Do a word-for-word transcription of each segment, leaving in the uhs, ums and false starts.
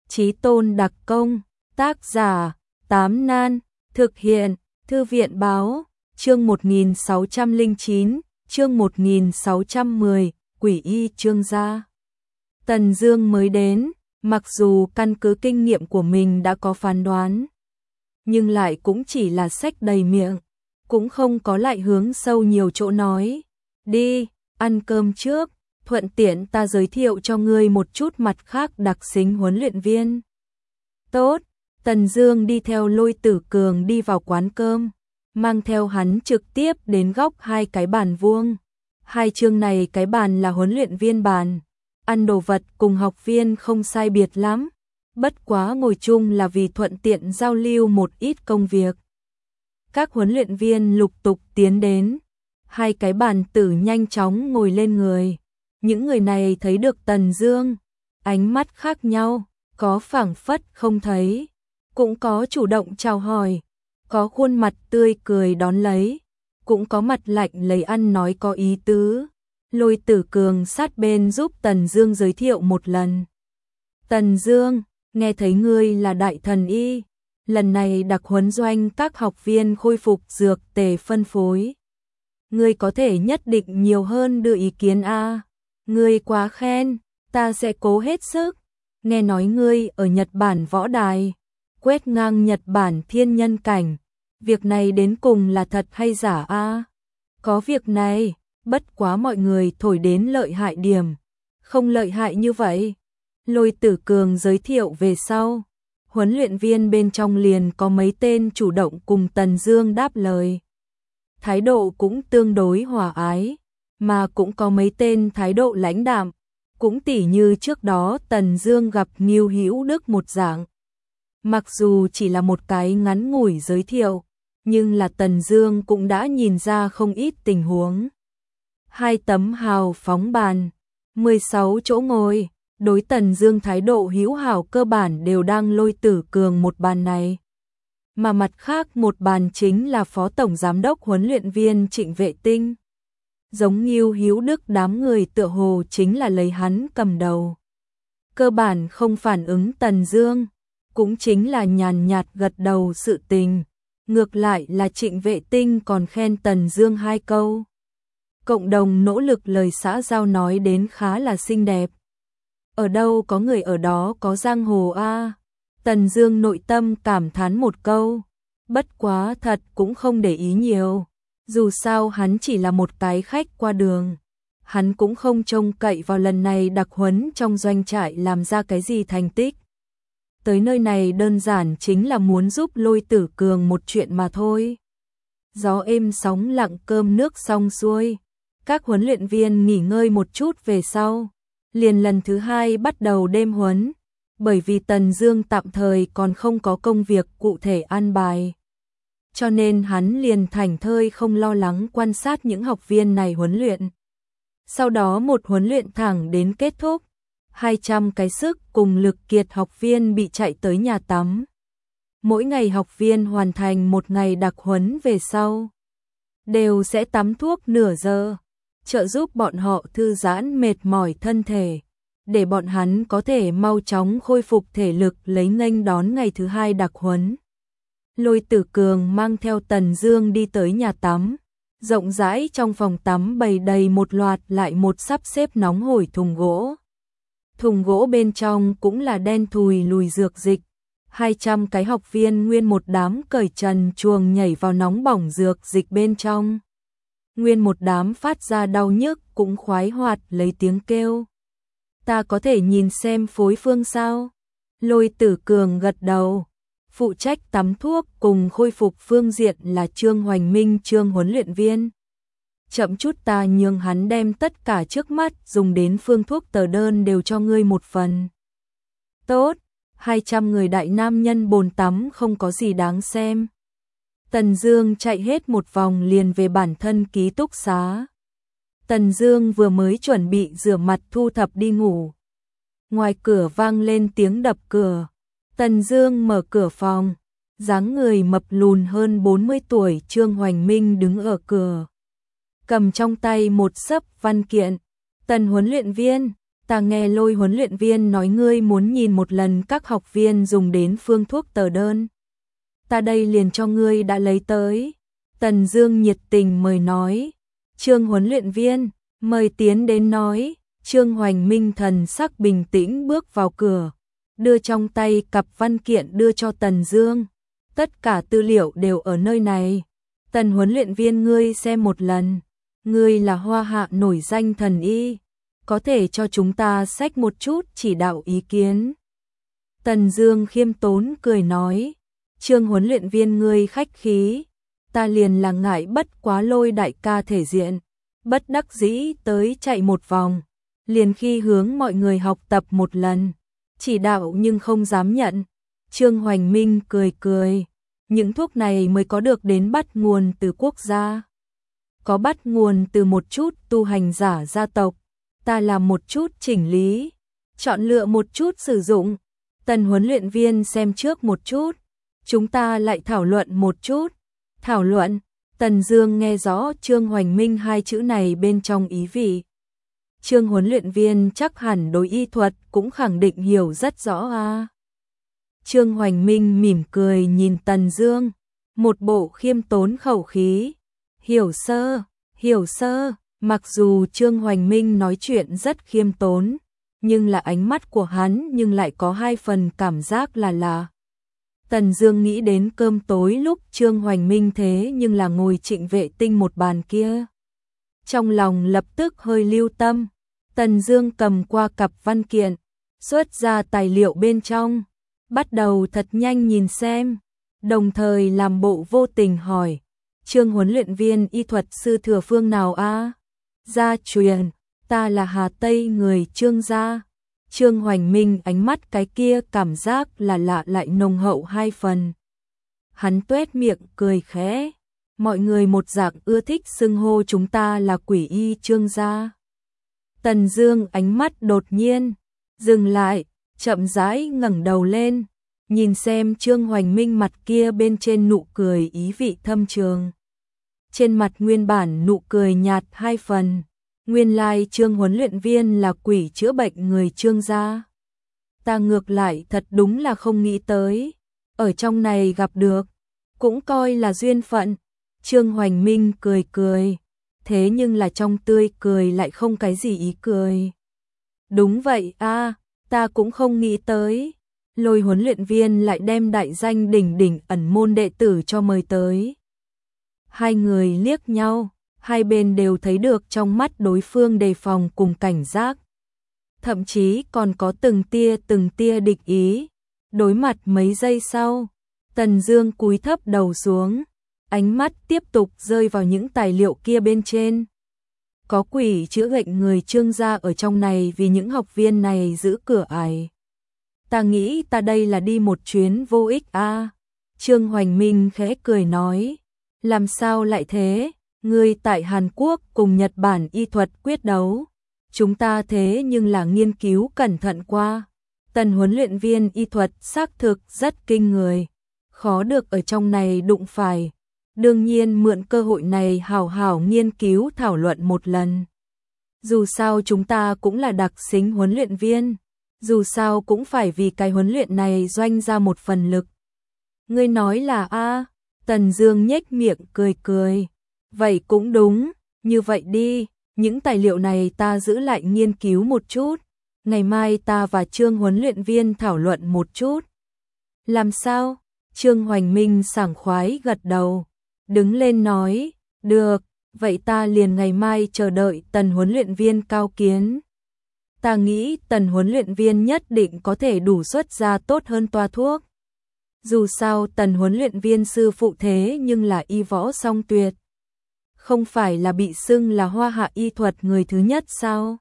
Chí Tôn đặc công, tác giả, Tám Nan, thực hiện, Thư viện báo, chương một nghìn sáu trăm lẻ chín, chương một nghìn sáu trăm mười, Quỷ Y Trương gia. Tần Dương mới đến, mặc dù căn cứ kinh nghiệm của mình đã có phán đoán, nhưng lại cũng chỉ là sách đầy miệng, cũng không có lại hướng sâu nhiều chỗ nói. Đi, ăn cơm trước, thuận tiện ta giới thiệu cho ngươi một chút mặt khác đặc xính huấn luyện viên. Tốt, Tần Dương đi theo Lôi Tử Cường đi vào quán cơm, mang theo hắn trực tiếp đến góc hai cái bàn vuông. Hai chương này cái bàn là huấn luyện viên bàn, ăn đồ vật cùng học viên không sai biệt lắm, bất quá ngồi chung là vì thuận tiện giao lưu một ít công việc. Các huấn luyện viên lục tục tiến đến, hai cái bàn tử nhanh chóng ngồi lên người. Những người này thấy được Tần Dương, ánh mắt khác nhau, có phảng phất không thấy, cũng có chủ động chào hỏi, có khuôn mặt tươi cười đón lấy, cũng có mặt lạnh lấy ăn nói có ý tứ. Lôi Tử Cường sát bên giúp Tần Dương giới thiệu một lần. Tần Dương, nghe thấy ngươi là đại thần y, lần này đặc huấn doanh các học viên khôi phục dược tề phân phối. Ngươi có thể nhất định nhiều hơn đưa ý kiến a. Ngươi quá khen, ta sẽ cố hết sức. Nghe nói ngươi ở Nhật Bản võ đài, quét ngang Nhật Bản thiên nhân cảnh, việc này đến cùng là thật hay giả a? Có việc này, bất quá mọi người thổi đến lợi hại điểm, không lợi hại như vậy. Lôi Tử Cường giới thiệu về sau, huấn luyện viên bên trong liền có mấy tên chủ động cùng Tần Dương đáp lời. Thái độ cũng tương đối hòa ái, mà cũng có mấy tên thái độ lãnh đạm, cũng tỉ như trước đó Tần Dương gặp Ngưu Hữu Đức một dạng. Mặc dù chỉ là một cái ngắn ngủi giới thiệu, nhưng là Tần Dương cũng đã nhìn ra không ít tình huống. Hai tấm hào phóng bàn, mười sáu chỗ ngồi, đối Tần Dương thái độ hữu hảo cơ bản đều đang Lôi Tử Cường một bàn này. Mà mặt khác một bàn chính là Phó Tổng Giám đốc huấn luyện viên Trịnh Vệ Tinh. Giống Ngưu Hữu Đức đám người tựa hồ chính là lấy hắn cầm đầu. Cơ bản không phản ứng Tần Dương, cũng chính là nhàn nhạt gật đầu sự tình. Ngược lại là Trịnh Vệ Tinh còn khen Tần Dương hai câu. Cộng đồng nỗ lực lời xã giao nói đến khá là xinh đẹp. Ở đâu có người ở đó có giang hồ a. Tần Dương nội tâm cảm thán một câu, bất quá thật cũng không để ý nhiều. Dù sao hắn chỉ là một cái khách qua đường, hắn cũng không trông cậy vào lần này đặc huấn trong doanh trại làm ra cái gì thành tích. Tới nơi này đơn giản chính là muốn giúp Lôi Tử Cường một chuyện mà thôi. Gió êm sóng lặng cơm nước xong xuôi, các huấn luyện viên nghỉ ngơi một chút về sau, liền lần thứ hai bắt đầu đêm huấn, bởi vì Tần Dương tạm thời còn không có công việc cụ thể an bài. Cho nên hắn liền thảnh thơi không lo lắng quan sát những học viên này huấn luyện. Sau đó một huấn luyện thẳng đến kết thúc, hai trăm cái sức cùng lực kiệt học viên bị chạy tới nhà tắm. Mỗi ngày học viên hoàn thành một ngày đặc huấn về sau, đều sẽ tắm thuốc nửa giờ, trợ giúp bọn họ thư giãn mệt mỏi thân thể, để bọn hắn có thể mau chóng khôi phục thể lực lấy nghênh đón ngày thứ hai đặc huấn. Lôi Tử Cường mang theo Tần Dương đi tới nhà tắm, rộng rãi trong phòng tắm bày đầy một loạt lại một sắp xếp nóng hổi thùng gỗ. Thùng gỗ bên trong cũng là đen thùi lùi dược dịch, hai trăm cái học viên nguyên một đám cởi trần truồng nhảy vào nóng bỏng dược dịch bên trong. Nguyên một đám phát ra đau nhức cũng khoái hoạt lấy tiếng kêu. Ta có thể nhìn xem phối phương sao? Lôi Tử Cường gật đầu. Phụ trách tắm thuốc cùng khôi phục phương diện là Trương Hoành Minh Trương huấn luyện viên. Chậm chút ta nhường hắn đem tất cả trước mắt dùng đến phương thuốc tờ đơn đều cho ngươi một phần. Tốt, hai trăm người đại nam nhân bồn tắm không có gì đáng xem. Tần Dương chạy hết một vòng liền về bản thân ký túc xá. Tần Dương vừa mới chuẩn bị rửa mặt thu thập đi ngủ. Ngoài cửa vang lên tiếng đập cửa. Tần Dương mở cửa phòng, dáng người mập lùn hơn bốn mươi tuổi Trương Hoành Minh đứng ở cửa. Cầm trong tay một xấp văn kiện. Tần huấn luyện viên, Ta nghe Lôi huấn luyện viên nói ngươi muốn nhìn một lần các học viên dùng đến phương thuốc tờ đơn. Ta đây liền cho ngươi đã lấy tới. Tần Dương nhiệt tình mời nói. Trương huấn luyện viên, mời tiến đến nói. Trương Hoành Minh thần sắc bình tĩnh bước vào cửa, đưa trong tay cặp văn kiện đưa cho Tần Dương. Tất cả tư liệu đều ở nơi này. Tần huấn luyện viên ngươi xem một lần. Ngươi là hoa hạ nổi danh thần y, có thể cho chúng ta xách một chút chỉ đạo ý kiến. Tần Dương khiêm tốn cười nói. Trương huấn luyện viên ngươi khách khí, ta liền là ngại bất quá Lôi đại ca thể diện, bất đắc dĩ tới chạy một vòng, liền khi hướng mọi người học tập một lần, chỉ đạo nhưng không dám nhận. Trương Hoành Minh cười cười, những thuốc này mới có được đến bắt nguồn từ quốc gia, có bắt nguồn từ một chút tu hành giả gia tộc, ta làm một chút chỉnh lý, chọn lựa một chút sử dụng. Tần huấn luyện viên xem trước một chút, chúng ta lại thảo luận một chút. Thảo luận? Tần Dương nghe rõ Trương Hoành Minh hai chữ này bên trong ý vị. Trương huấn luyện viên chắc hẳn đối y thuật cũng khẳng định hiểu rất rõ a. À. Trương Hoành Minh mỉm cười nhìn Tần Dương, một bộ khiêm tốn khẩu khí. Hiểu sơ, hiểu sơ, mặc dù Trương Hoành Minh nói chuyện rất khiêm tốn, nhưng là ánh mắt của hắn nhưng lại có hai phần cảm giác là lạ. Tần Dương nghĩ đến cơm tối lúc Trương Hoành Minh thế nhưng là ngồi Trịnh Vệ Tinh một bàn kia. Trong lòng lập tức hơi lưu tâm, Tần Dương cầm qua cặp văn kiện, xuất ra tài liệu bên trong, bắt đầu thật nhanh nhìn xem, đồng thời làm bộ vô tình hỏi, Trương huấn luyện viên y thuật sư thừa phương nào a? À? Gia truyền, ta là Hà Tây người Trương gia. Trương Hoành Minh ánh mắt cái kia cảm giác là lạ lại nồng hậu hai phần. Hắn tuét miệng cười khẽ, mọi người một dạng ưa thích xưng hô chúng ta là quỷ y Trương gia. Tần Dương ánh mắt đột nhiên dừng lại, chậm rãi ngẩng đầu lên, nhìn xem Trương Hoành Minh mặt kia bên trên nụ cười ý vị thâm trường. Trên mặt nguyên bản nụ cười nhạt hai phần. Nguyên lai Trương huấn luyện viên là quỷ chữa bệnh người Trương gia. Ta ngược lại thật đúng là không nghĩ tới, ở trong này gặp được, cũng coi là duyên phận. Trương Hoành Minh cười cười, thế nhưng là trong tươi cười lại không cái gì ý cười. Đúng vậy a, à, ta cũng không nghĩ tới, Lôi huấn luyện viên lại đem đại danh đỉnh đỉnh ẩn môn đệ tử cho mời tới. Hai người liếc nhau, hai bên đều thấy được trong mắt đối phương đề phòng cùng cảnh giác. Thậm chí còn có từng tia từng tia địch ý. Đối mặt mấy giây sau, Tần Dương cúi thấp đầu xuống, ánh mắt tiếp tục rơi vào những tài liệu kia bên trên. Có quỷ chữa bệnh người Trương gia ở trong này vì những học viên này giữ cửa ải. Ta nghĩ ta đây là đi một chuyến vô ích a. À. Trương Hoành Minh khẽ cười nói, làm sao lại thế? Ngươi tại Hàn Quốc cùng Nhật Bản y thuật quyết đấu, chúng ta thế nhưng là nghiên cứu cẩn thận qua. Tần huấn luyện viên y thuật xác thực rất kinh người, khó được ở trong này đụng phải. Đương nhiên mượn cơ hội này hào hào nghiên cứu thảo luận một lần. Dù sao chúng ta cũng là đặc xính huấn luyện viên, dù sao cũng phải vì cái huấn luyện này doanh ra một phần lực. Ngươi nói là a? Tần Dương nhếch miệng cười cười. Vậy cũng đúng, như vậy đi, những tài liệu này ta giữ lại nghiên cứu một chút, ngày mai ta và Trương huấn luyện viên thảo luận một chút. Làm sao? Trương Hoành Minh sảng khoái gật đầu, đứng lên nói, được, vậy ta liền ngày mai chờ đợi Tần huấn luyện viên cao kiến. Ta nghĩ Tần huấn luyện viên nhất định có thể đủ xuất ra tốt hơn toa thuốc. Dù sao Tần huấn luyện viên sư phụ thế nhưng là y võ song tuyệt. Không phải là bị xưng là hoa hạ y thuật người thứ nhất sao?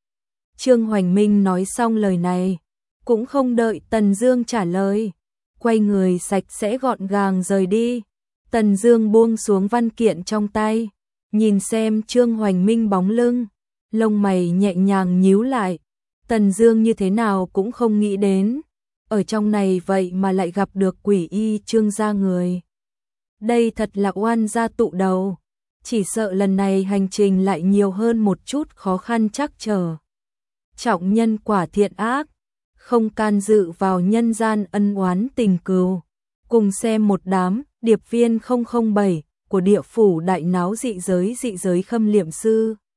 Trương Hoành Minh nói xong lời này, cũng không đợi Tần Dương trả lời, quay người sạch sẽ gọn gàng rời đi. Tần Dương buông xuống văn kiện trong tay, nhìn xem Trương Hoành Minh bóng lưng, lông mày nhẹ nhàng nhíu lại. Tần Dương như thế nào cũng không nghĩ đến, ở trong này vậy mà lại gặp được quỷ y Trương gia người. Đây thật là oan gia tụ đầu. Chỉ sợ lần này hành trình lại nhiều hơn một chút khó khăn trắc trở. trọng nhân quả thiện ác, không can dự vào nhân gian ân oán tình cừu. Cùng xem một đám điệp viên không không bảy của địa phủ đại náo dị giới dị giới khâm liệm sư.